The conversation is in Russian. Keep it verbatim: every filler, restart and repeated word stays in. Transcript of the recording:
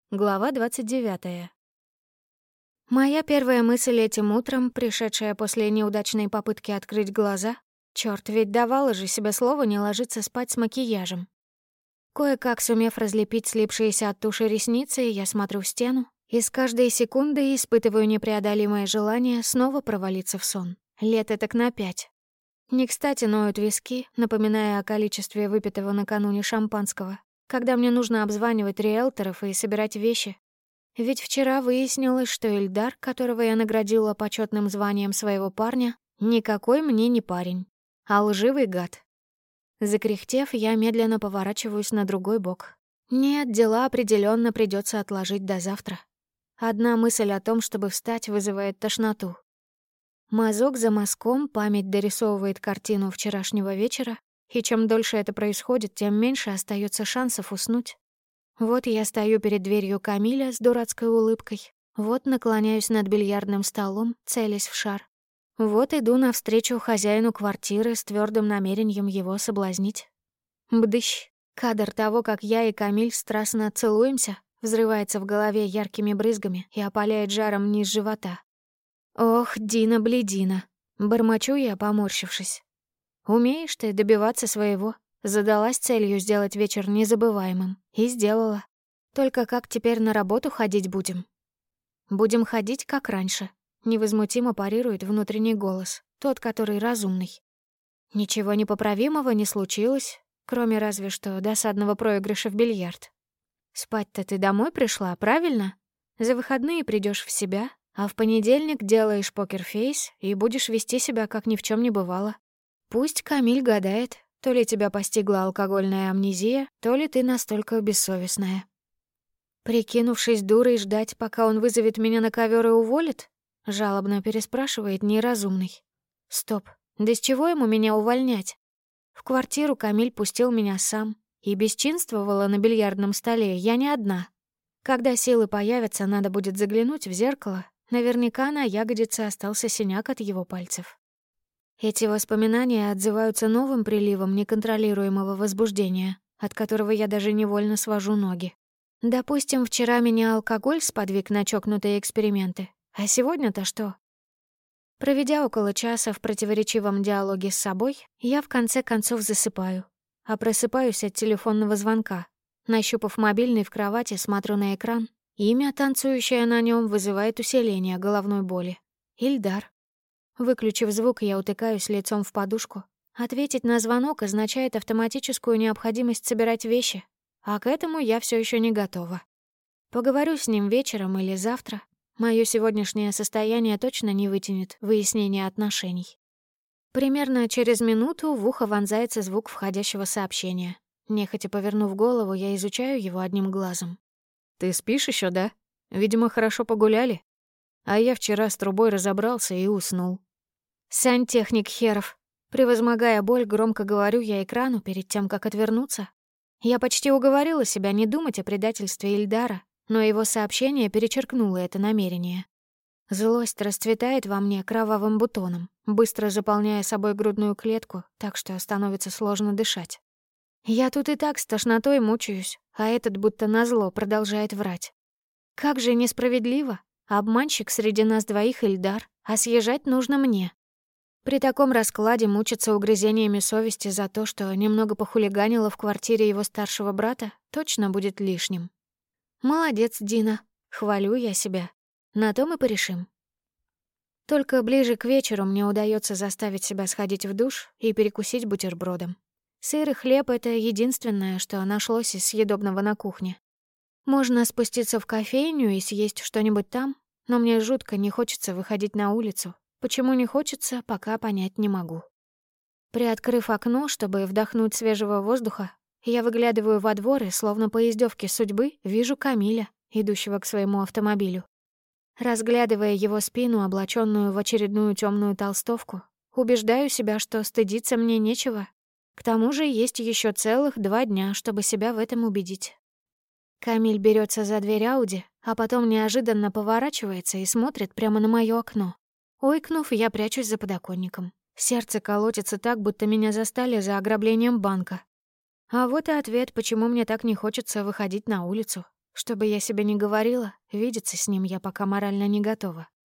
Глава двадцать девятая. Моя первая мысль этим утром, пришедшая после неудачной попытки открыть глаза, чёрт, ведь давала же себе слово не ложиться спать с макияжем. Кое-как сумев разлепить слипшиеся от туши ресницы, я смотрю в стену и с каждой секундой испытываю непреодолимое желание снова провалиться в сон. Лет этак на пять. Не кстати ноют виски, напоминая о количестве выпитого накануне шампанского, когда мне нужно обзванивать риэлторов и собирать вещи. Ведь вчера выяснилось, что Ильдар, которого я наградила почетным званием своего парня, никакой мне не парень, а лживый гад. Закряхтев, я медленно поворачиваюсь на другой бок. Нет, дела определенно придется отложить до завтра. Одна мысль о том, чтобы встать, вызывает тошноту. Мазок за мазком память дорисовывает картину вчерашнего вечера, и чем дольше это происходит, тем меньше остается шансов уснуть. Вот я стою перед дверью Камиля с дурацкой улыбкой, вот наклоняюсь над бильярдным столом, целясь в шар. Вот иду навстречу хозяину квартиры с твердым намерением его соблазнить. Бдыщ! Кадр того, как я и Камиль страстно целуемся, взрывается в голове яркими брызгами и опаляет жаром низ живота. Ох, Дина-бледина! Бормочу я, поморщившись. Умеешь ты добиваться своего. Задалась целью сделать вечер незабываемым. И сделала. Только как теперь на работу ходить будем? Будем ходить, как раньше. Невозмутимо парирует внутренний голос, тот, который разумный. Ничего непоправимого не случилось, кроме разве что досадного проигрыша в бильярд. Спать-то ты домой пришла, правильно? За выходные придешь в себя, а в понедельник делаешь покерфейс и будешь вести себя, как ни в чем не бывало. Пусть Камиль гадает, то ли тебя постигла алкогольная амнезия, то ли ты настолько бессовестная. Прикинувшись дурой ждать, пока он вызовет меня на ковер и уволит, жалобно переспрашивает неразумный. Стоп, да с чего ему меня увольнять? В квартиру Камиль пустил меня сам, и бесчинствовала на бильярдном столе я не одна. Когда силы появятся, надо будет заглянуть в зеркало, наверняка на ягодице остался синяк от его пальцев. Эти воспоминания отзываются новым приливом неконтролируемого возбуждения, от которого я даже невольно свожу ноги. Допустим, вчера меня алкоголь сподвиг на чокнутые эксперименты, а сегодня-то что? Проведя около часа в противоречивом диалоге с собой, я в конце концов засыпаю, а просыпаюсь от телефонного звонка. Нащупав мобильный в кровати, смотрю на экран. Имя, танцующее на нем, вызывает усиление головной боли. Ильдар. Выключив звук, я утыкаюсь лицом в подушку. Ответить на звонок означает автоматическую необходимость собирать вещи, а к этому я все еще не готова. Поговорю с ним вечером или завтра. Моё сегодняшнее состояние точно не вытянет выяснение отношений. Примерно через минуту в ухо вонзается звук входящего сообщения. Нехотя повернув голову, я изучаю его одним глазом. «Ты спишь еще, да? Видимо, хорошо погуляли. А я вчера с трубой разобрался и уснул». «Сантехник херов». Превозмогая боль, громко говорю я экрану перед тем, как отвернуться. Я почти уговорила себя не думать о предательстве Ильдара, но его сообщение перечеркнуло это намерение. Злость расцветает во мне кровавым бутоном, быстро заполняя собой грудную клетку, так что становится сложно дышать. Я тут и так с тошнотой мучаюсь, а этот будто назло продолжает врать. Как же несправедливо. Обманщик среди нас двоих Ильдар, а съезжать нужно мне. При таком раскладе мучиться угрызениями совести за то, что немного похулиганила в квартире его старшего брата, точно будет лишним. Молодец, Дина. Хвалю я себя. На то мы порешим. Только ближе к вечеру мне удается заставить себя сходить в душ и перекусить бутербродом. Сыр и хлеб — это единственное, что нашлось из съедобного на кухне. Можно спуститься в кофейню и съесть что-нибудь там, но мне жутко не хочется выходить на улицу. Почему не хочется, пока понять не могу. Приоткрыв окно, чтобы вдохнуть свежего воздуха, я выглядываю во двор и, словно по издевке судьбы, вижу Камиля, идущего к своему автомобилю. Разглядывая его спину, облаченную в очередную темную толстовку, убеждаю себя, что стыдиться мне нечего. К тому же есть еще целых два дня, чтобы себя в этом убедить. Камиль берется за дверь Ауди, а потом неожиданно поворачивается и смотрит прямо на моё окно. Ойкнув, я прячусь за подоконником. Сердце колотится так, будто меня застали за ограблением банка. А вот и ответ, почему мне так не хочется выходить на улицу. Что бы я себе ни говорила, видеться с ним я пока морально не готова.